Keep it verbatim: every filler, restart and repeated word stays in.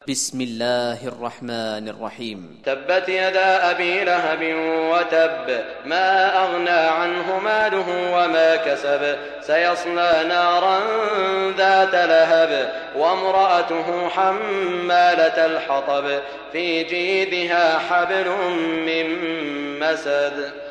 بسم الله الرحمن الرحيم. تبت يدا أبي لهب وتب، ما أغنى عنه ماله وما كسب، سيصلى نارا ذات لهب، وامرأته حمالة الحطب، في جيدها حبل من مسد.